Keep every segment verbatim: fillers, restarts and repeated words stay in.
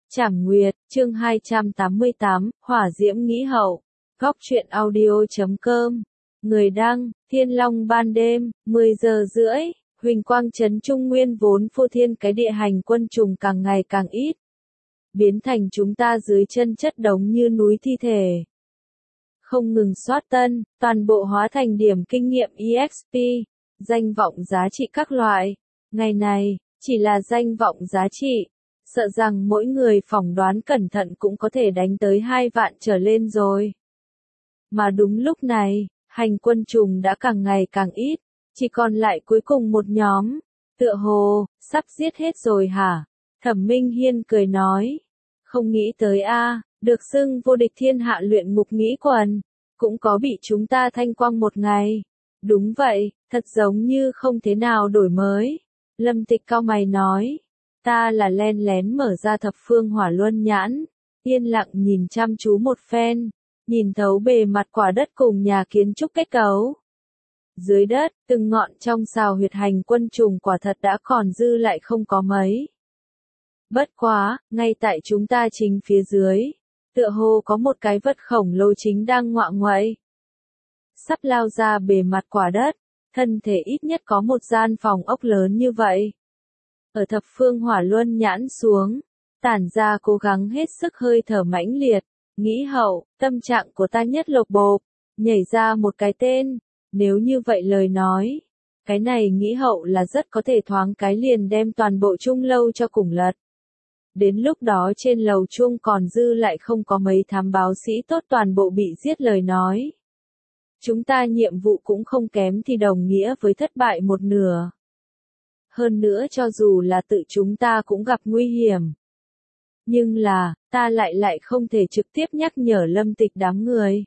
Trảm Nguyệt, chương hai trăm tám mươi tám, Hỏa Diễm Nghĩ Hậu, Góc truyện audio chấm com, người đăng, Thiên Long ban đêm, mười giờ rưỡi, huỳnh quang trấn Trung Nguyên vốn phô thiên cái địa hành quân trùng càng ngày càng ít, biến thành chúng ta dưới chân chất đống như núi thi thể. Không ngừng soát tân, toàn bộ hóa thành điểm kinh nghiệm e ích pê, danh vọng giá trị các loại. Ngày này, chỉ là danh vọng giá trị. Sợ rằng mỗi người phỏng đoán cẩn thận cũng có thể đánh tới hai vạn trở lên rồi. Mà đúng lúc này, hành quân trùng đã càng ngày càng ít, chỉ còn lại cuối cùng một nhóm. Tựa hồ, sắp giết hết rồi hả? Thẩm Minh Hiên cười nói. Không nghĩ tới a, được xưng vô địch thiên hạ luyện ngục nghĩ quần, cũng có bị chúng ta thanh quang một ngày. Đúng vậy, thật giống như không thế nào đổi mới. Lâm Tịch cau mày nói. Ta là len lén mở ra thập phương hỏa luân nhãn, yên lặng nhìn chăm chú một phen, nhìn thấu bề mặt quả đất cùng nhà kiến trúc kết cấu. Dưới đất, từng ngọn trong xào huyệt hành quân trùng quả thật đã còn dư lại không có mấy. Bất quá, ngay tại chúng ta chính phía dưới, tựa hồ có một cái vật khổng lồ chính đang ngoạ ngoậy. Sắp lao ra bề mặt quả đất, thân thể ít nhất có một gian phòng ốc lớn như vậy. Ở thập phương hỏa luân nhãn xuống, tản ra cố gắng hết sức hơi thở mãnh liệt, nghĩ hậu, tâm trạng của ta nhất lộc bộp, nhảy ra một cái tên, nếu như vậy lời nói, cái này nghĩ hậu là rất có thể thoáng cái liền đem toàn bộ trung lâu cho cùng lật. Đến lúc đó trên lầu chuông còn dư lại không có mấy thám báo sĩ tốt toàn bộ bị giết lời nói. Chúng ta nhiệm vụ cũng không kém thì đồng nghĩa với thất bại một nửa. Hơn nữa cho dù là tự chúng ta cũng gặp nguy hiểm. Nhưng là, ta lại lại không thể trực tiếp nhắc nhở Lâm Tịch đám người.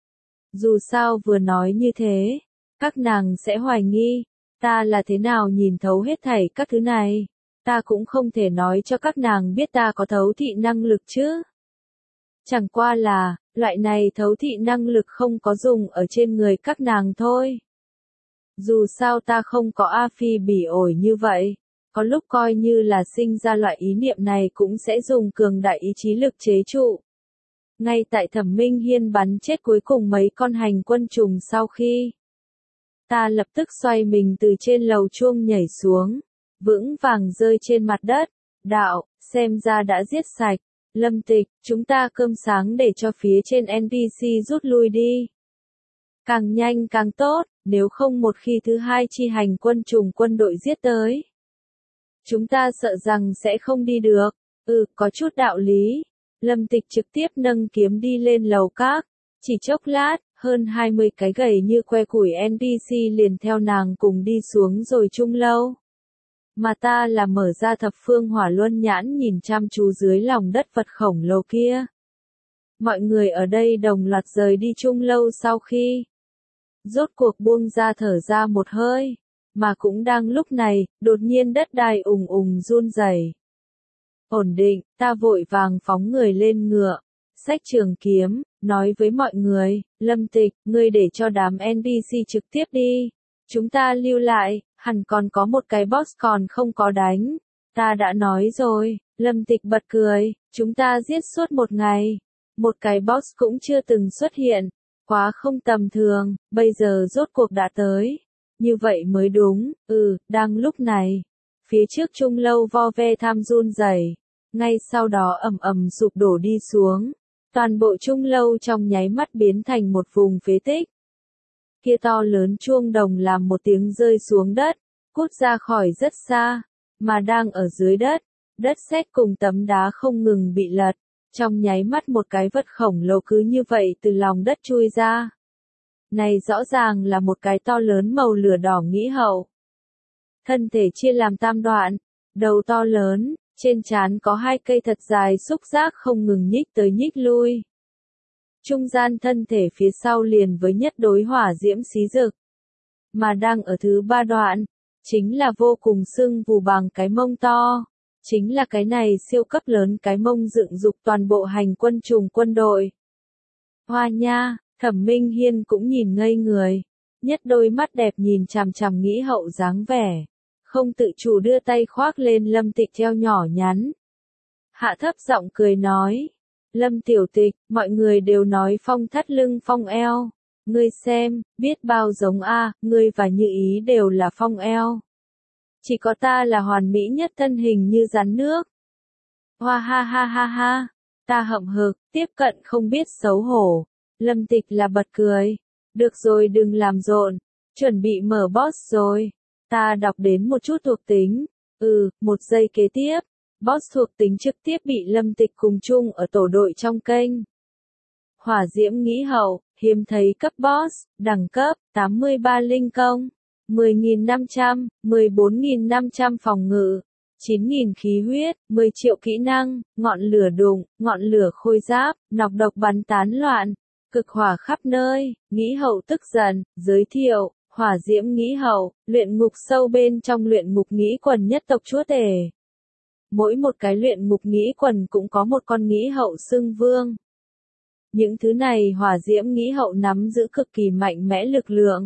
Dù sao vừa nói như thế, các nàng sẽ hoài nghi, ta là thế nào nhìn thấu hết thảy các thứ này. Ta cũng không thể nói cho các nàng biết ta có thấu thị năng lực chứ. Chẳng qua là, loại này thấu thị năng lực không có dùng ở trên người các nàng thôi. Dù sao ta không có A Phi bỉ ổi như vậy, có lúc coi như là sinh ra loại ý niệm này cũng sẽ dùng cường đại ý chí lực chế trụ. Ngay tại Thẩm Minh Hiên bắn chết cuối cùng mấy con hành quân trùng sau khi, ta lập tức xoay mình từ trên lầu chuông nhảy xuống, vững vàng rơi trên mặt đất, đạo, xem ra đã giết sạch, Lâm Tịch, chúng ta cơm sáng để cho phía trên en pê xê rút lui đi. Càng nhanh càng tốt, nếu không một khi thứ hai chi hành quân trùng quân đội giết tới. Chúng ta sợ rằng sẽ không đi được, ừ, có chút đạo lý. Lâm Tịch trực tiếp nâng kiếm đi lên lầu các, chỉ chốc lát, hơn hai mươi cái gầy như que củi en pê xê liền theo nàng cùng đi xuống rồi trung lâu. Mà ta là mở ra thập phương hỏa luân nhãn nhìn chăm chú dưới lòng đất vật khổng lồ kia. Mọi người ở đây đồng loạt rời đi trung lâu sau khi rốt cuộc buông ra thở ra một hơi, mà cũng đang lúc này, đột nhiên đất đai ùng ùng run rẩy. Ổn định, ta vội vàng phóng người lên ngựa, xách trường kiếm, nói với mọi người, Lâm Tịch, ngươi để cho đám en pê xê trực tiếp đi, chúng ta lưu lại, hẳn còn có một cái boss còn không có đánh, ta đã nói rồi. Lâm Tịch bật cười, chúng ta giết suốt một ngày, một cái boss cũng chưa từng xuất hiện. Quá không tầm thường, bây giờ rốt cuộc đã tới. Như vậy mới đúng, ừ, đang lúc này. Phía trước trung lâu vo ve tham run rẩy, ngay sau đó ầm ầm sụp đổ đi xuống. Toàn bộ trung lâu trong nháy mắt biến thành một vùng phế tích. Kia to lớn chuông đồng làm một tiếng rơi xuống đất, cút ra khỏi rất xa, mà đang ở dưới đất, đất sét cùng tấm đá không ngừng bị lật. Trong nháy mắt một cái vật khổng lồ cứ như vậy từ lòng đất chui ra. Này rõ ràng là một cái to lớn màu lửa đỏ nghĩ hậu. Thân thể chia làm tam đoạn, đầu to lớn, trên trán có hai cây thật dài xúc giác không ngừng nhích tới nhích lui. Trung gian thân thể phía sau liền với nhất đối hỏa diễm xí rực. Mà đang ở thứ ba đoạn, chính là vô cùng sưng vù bằng cái mông to. Chính là cái này siêu cấp lớn cái mông dựng dục toàn bộ hành quân trùng quân đội. Hoa nha, Thẩm Minh Hiên cũng nhìn ngây người, nhất đôi mắt đẹp nhìn chằm chằm nghĩ hậu dáng vẻ, không tự chủ đưa tay khoác lên Lâm Tịch eo nhỏ nhắn. hạ thấp giọng cười nói. Lâm tiểu tịch, mọi người đều nói phong thắt lưng phong eo. Ngươi xem, biết bao giống a, ngươi và Như Ý đều là phong eo. Chỉ có ta là hoàn mỹ nhất thân hình như rắn nước. Hoa ha ha ha ha, ta hậm hực, tiếp cận không biết xấu hổ. Lâm Tịch là bật cười. Được rồi đừng làm rộn, chuẩn bị mở boss rồi. Ta đọc đến một chút thuộc tính. Ừ, một giây kế tiếp. Boss thuộc tính trực tiếp bị Lâm Tịch cùng chung ở tổ đội trong kênh. Hỏa diễm nghĩ hậu, hiếm thấy cấp boss, đẳng cấp, tám mươi ba linh công, mười nghìn năm trăm, mười bốn nghìn năm trăm phòng ngự, chín nghìn khí huyết, mười triệu kỹ năng, ngọn lửa đụng, ngọn lửa khôi giáp, nọc độc bắn tán loạn, cực hỏa khắp nơi, nghĩ hậu tức giận, giới thiệu, hỏa diễm nghĩ hậu, luyện ngục sâu bên trong luyện ngục nghĩ quần nhất tộc chúa tể. Mỗi một cái luyện ngục nghĩ quần cũng có một con nghĩ hậu xưng vương. Những thứ này hỏa diễm nghĩ hậu nắm giữ cực kỳ mạnh mẽ lực lượng.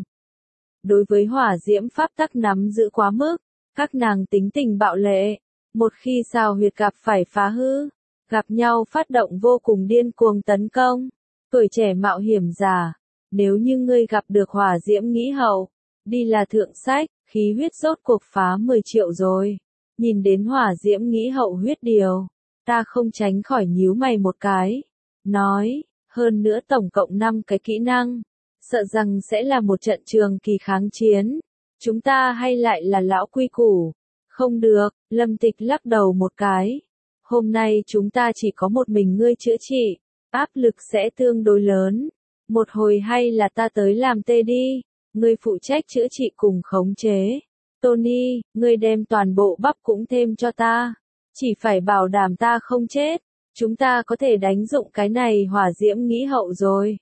Đối với hỏa diễm pháp tắc nắm giữ quá mức, các nàng tính tình bạo lệ. Một khi sao huyệt gặp phải phá hư, gặp nhau phát động vô cùng điên cuồng tấn công. Tuổi trẻ mạo hiểm giả, nếu như ngươi gặp được hỏa diễm nghĩ hậu, đi là thượng sách, khí huyết rốt cuộc phá mười triệu rồi. Nhìn đến hỏa diễm nghĩ hậu huyết điều, ta không tránh khỏi nhíu mày một cái. Nói, hơn nữa tổng cộng năm cái kỹ năng, sợ rằng sẽ là một trận trường kỳ kháng chiến. Chúng ta hay lại là lão quy củ? Không được, Lâm Tịch lắc đầu một cái. Hôm nay chúng ta chỉ có một mình ngươi chữa trị, áp lực sẽ tương đối lớn. Một hồi hay là ta tới làm tê đi, ngươi phụ trách chữa trị cùng khống chế. Tony, ngươi đem toàn bộ bắp cũng thêm cho ta. Chỉ phải bảo đảm ta không chết. Chúng ta có thể đánh dụng cái này hỏa diễm nghĩ hậu rồi.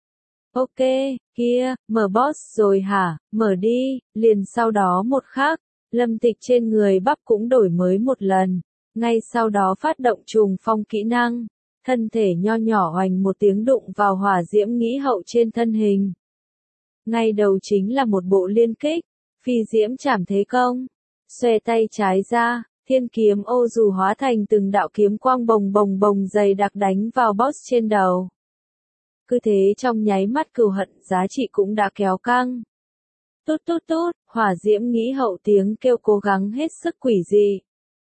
Ok, kia, mở boss rồi hả, mở đi, liền sau đó một khắc, Lâm Tịch trên người bắp cũng đổi mới một lần. Ngay sau đó phát động trùng phong kỹ năng. Thân thể nho nhỏ hoành một tiếng đụng vào hỏa diễm nghĩ hậu trên thân hình. Ngay đầu chính là một bộ liên kích. Phi diễm chảm thế công, xòe tay trái ra, thiên kiếm ô dù hóa thành từng đạo kiếm quang bồng bồng bồng dày đặc đánh vào boss trên đầu. Cứ thế trong nháy mắt cừu hận giá trị cũng đã kéo căng. Tút tút tút, hỏa diễm nghĩ hậu tiếng kêu cố gắng hết sức quỷ dị.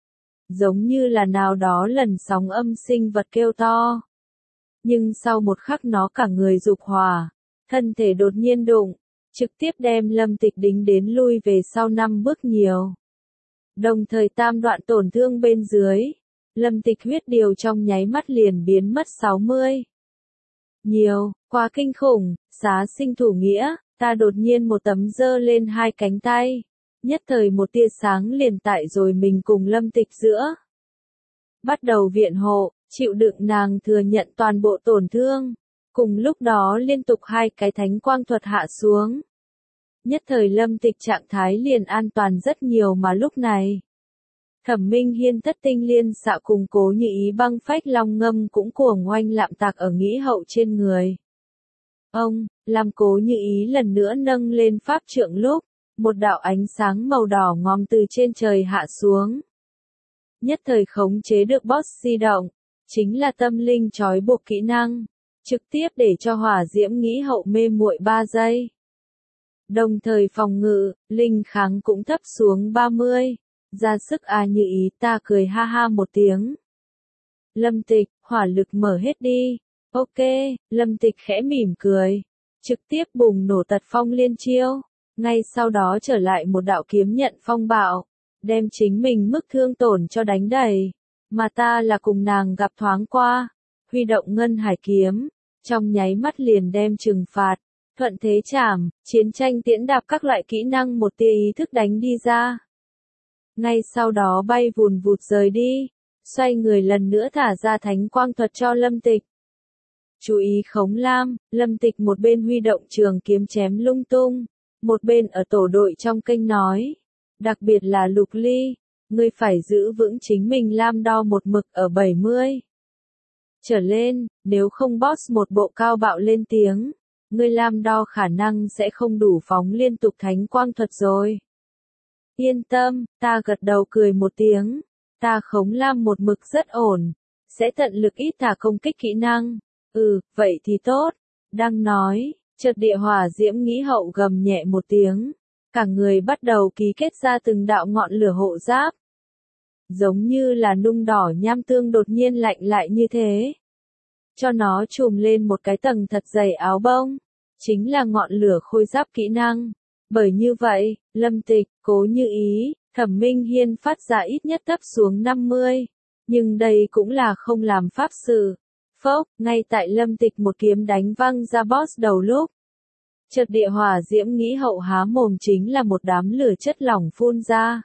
Giống như là nào đó lần sóng âm sinh vật kêu to. Nhưng sau một khắc nó cả người dục hỏa, thân thể đột nhiên đụng. Trực tiếp đem Lâm Tịch đính đến lui về sau năm bước nhiều. Đồng thời tam đoạn tổn thương bên dưới. Lâm Tịch huyết điều trong nháy mắt liền biến mất sáu mươi. Nhiều, quá kinh khủng, xá sinh thủ nghĩa, ta đột nhiên một tấm giơ lên hai cánh tay. Nhất thời một tia sáng liền tại rồi mình cùng Lâm Tịch giữa. Bắt đầu viện hộ, chịu đựng nàng thừa nhận toàn bộ tổn thương. Cùng lúc đó liên tục hai cái thánh quang thuật hạ xuống. Nhất thời Lâm Tịch trạng thái liền an toàn rất nhiều mà lúc này. Thẩm Minh Hiên thất tinh liên xạ cùng Cố Như Ý băng phách long ngâm cũng cuồng oanh lạm tạc ở nghĩ hậu trên người. Ông, làm Cố Như Ý lần nữa nâng lên pháp trượng lúc, một đạo ánh sáng màu đỏ ngòm từ trên trời hạ xuống. Nhất thời khống chế được boss di động, chính là tâm linh trói buộc kỹ năng. Trực tiếp để cho hỏa diễm nghĩ hậu mê muội ba giây. Đồng thời phòng ngự, linh kháng cũng thấp xuống ba mươi. Ra sức à Như Ý ta cười ha ha một tiếng. Lâm Tịch, hỏa lực mở hết đi. Ok, Lâm Tịch khẽ mỉm cười. Trực tiếp bùng nổ tật phong liên chiêu. Ngay sau đó trở lại một đạo kiếm nhận phong bạo. Đem chính mình mức thương tổn cho đánh đầy. Mà ta là cùng nàng gặp thoáng qua. Huy động ngân hải kiếm. Trong nháy mắt liền đem trừng phạt, thuận thế chảm, chiến tranh tiễn đạp các loại kỹ năng một tia ý thức đánh đi ra. Ngay sau đó bay vùn vụt rời đi, xoay người lần nữa thả ra thánh quang thuật cho Lâm Tịch. Chú ý khống lam, Lâm Tịch một bên huy động trường kiếm chém lung tung, một bên ở tổ đội trong kênh nói. Đặc biệt là Lục Ly, ngươi phải giữ vững chính mình lam đo một mực ở bảy mươi. Trở lên, nếu không boss một bộ cao bạo lên tiếng, ngươi lam đo khả năng sẽ không đủ phóng liên tục thánh quang thuật rồi. Yên tâm, ta gật đầu cười một tiếng, ta khống lam một mực rất ổn, sẽ tận lực ít thả công kích kỹ năng. Ừ, vậy thì tốt. Đang nói, chợt địa hỏa diễm nghĩ hậu gầm nhẹ một tiếng. Cả người bắt đầu ký kết ra từng đạo ngọn lửa hộ giáp. Giống như là nung đỏ nham tương đột nhiên lạnh lại như thế. Cho nó trùm lên một cái tầng thật dày áo bông. Chính là ngọn lửa khôi giáp kỹ năng. Bởi như vậy, Lâm Tịch, Cố Như Ý, Thẩm Minh Hiên phát ra ít nhất thấp xuống năm mươi. Nhưng đây cũng là không làm pháp sự. Phốc, ngay tại Lâm Tịch một kiếm đánh văng ra boss đầu lúc. Chợt địa hỏa diễm nghĩ hậu há mồm chính là một đám lửa chất lỏng phun ra.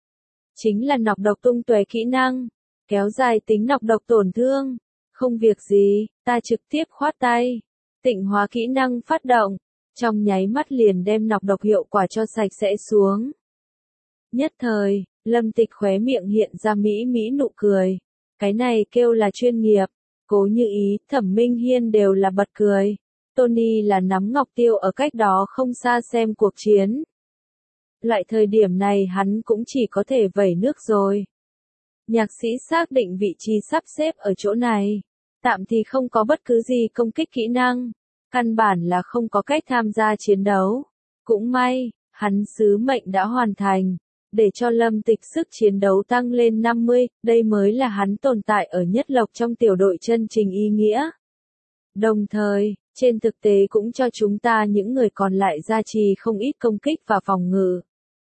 Chính là nọc độc tung tóe kỹ năng, kéo dài tính nọc độc tổn thương. Không việc gì, ta trực tiếp khoát tay. Tịnh hóa kỹ năng phát động, trong nháy mắt liền đem nọc độc hiệu quả cho sạch sẽ xuống. Nhất thời, Lâm Tịch khóe miệng hiện ra mỹ mỹ nụ cười. Cái này kêu là chuyên nghiệp. Cố Như Ý, Thẩm Minh Hiên đều là bật cười. Tony là nắm ngọc tiêu ở cách đó không xa xem cuộc chiến. Loại thời điểm này hắn cũng chỉ có thể vẩy nước rồi. Nhạc sĩ xác định vị trí sắp xếp ở chỗ này. Tạm thì không có bất cứ gì công kích kỹ năng. Căn bản là không có cách tham gia chiến đấu. Cũng may, hắn sứ mệnh đã hoàn thành. Để cho Lâm Tịch sức chiến đấu tăng lên năm mươi, đây mới là hắn tồn tại ở nhất lộc trong tiểu đội chân chính ý nghĩa. Đồng thời, trên thực tế cũng cho chúng ta những người còn lại gia trì không ít công kích và phòng ngự.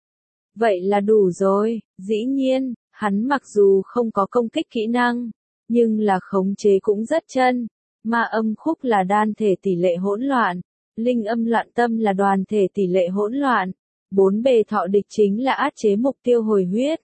Vậy là đủ rồi, dĩ nhiên, hắn mặc dù không có công kích kỹ năng, nhưng là khống chế cũng rất chân. Ma âm khúc là đan thể tỷ lệ hỗn loạn, linh âm loạn tâm là đoàn thể tỷ lệ hỗn loạn. Bốn bề thọ địch chính là áp chế mục tiêu hồi huyết.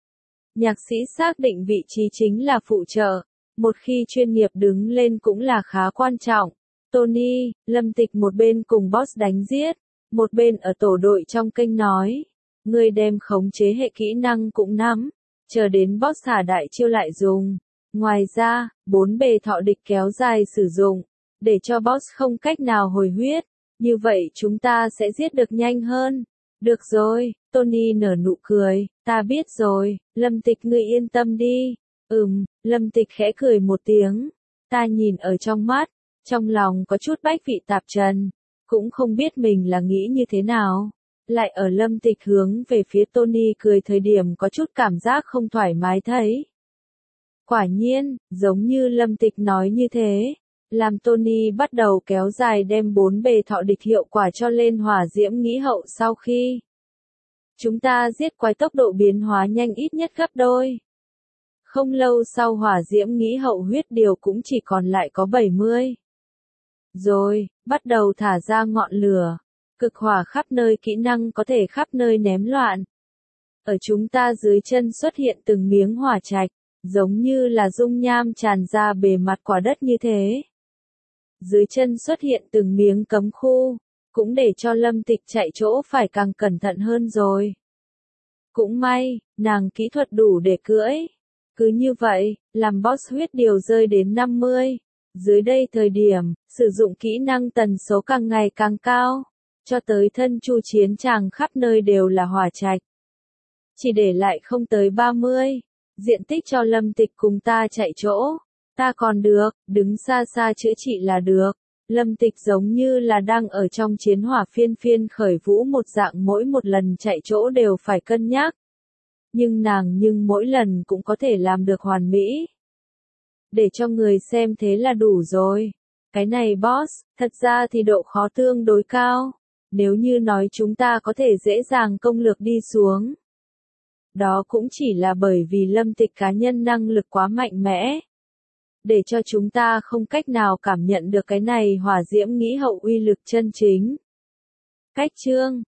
Nhạc sĩ xác định vị trí chính là phụ trợ. Một khi chuyên nghiệp đứng lên cũng là khá quan trọng. Tony, Lâm Tịch một bên cùng boss đánh giết. Một bên ở tổ đội trong kênh nói. Người đem khống chế hệ kỹ năng cũng nắm. Chờ đến boss thả đại chiêu lại dùng. Ngoài ra, bốn bề thọ địch kéo dài sử dụng. Để cho boss không cách nào hồi huyết. Như vậy chúng ta sẽ giết được nhanh hơn. Được rồi, Tony nở nụ cười, ta biết rồi, Lâm Tịch ngươi yên tâm đi. Ừm, Lâm Tịch khẽ cười một tiếng. Ta nhìn ở trong mắt, trong lòng có chút bách vị tạp trần, cũng không biết mình là nghĩ như thế nào. Lại ở Lâm Tịch hướng về phía Tony cười thời điểm có chút cảm giác không thoải mái thấy. Quả nhiên, giống như Lâm Tịch nói như thế. Làm Tony bắt đầu kéo dài đem bốn bề thọ địch hiệu quả cho lên hỏa diễm nghĩ hậu sau khi chúng ta giết quái tốc độ biến hóa nhanh ít nhất gấp đôi. Không lâu sau hỏa diễm nghĩ hậu huyết điều cũng chỉ còn lại có bảy mươi. Rồi, bắt đầu thả ra ngọn lửa. Cực hỏa khắp nơi kỹ năng có thể khắp nơi ném loạn. Ở chúng ta dưới chân xuất hiện từng miếng hỏa trạch, giống như là dung nham tràn ra bề mặt quả đất như thế. Dưới chân xuất hiện từng miếng cấm khu, cũng để cho Lâm Tịch chạy chỗ phải càng cẩn thận hơn rồi. Cũng may, nàng kỹ thuật đủ để cưỡi. Cứ như vậy, làm boss huyết điều rơi đến năm mươi. Dưới đây thời điểm, sử dụng kỹ năng tần số càng ngày càng cao, cho tới thân chu chiến tràng khắp nơi đều là hỏa trạch. Chỉ để lại không tới ba mươi, diện tích cho Lâm Tịch cùng ta chạy chỗ. Ta còn được, đứng xa xa chữa trị là được. Lâm Tịch giống như là đang ở trong chiến hỏa phiên phiên khởi vũ một dạng, mỗi một lần chạy chỗ đều phải cân nhắc. Nhưng nàng nhưng mỗi lần cũng có thể làm được hoàn mỹ. Để cho người xem thế là đủ rồi. Cái này boss, thật ra thì độ khó tương đối cao. Nếu như nói chúng ta có thể dễ dàng công lược đi xuống. Đó cũng chỉ là bởi vì Lâm Tịch cá nhân năng lực quá mạnh mẽ. Để cho chúng ta không cách nào cảm nhận được cái này hỏa diễm nghĩ hậu uy lực chân chính. Cách chương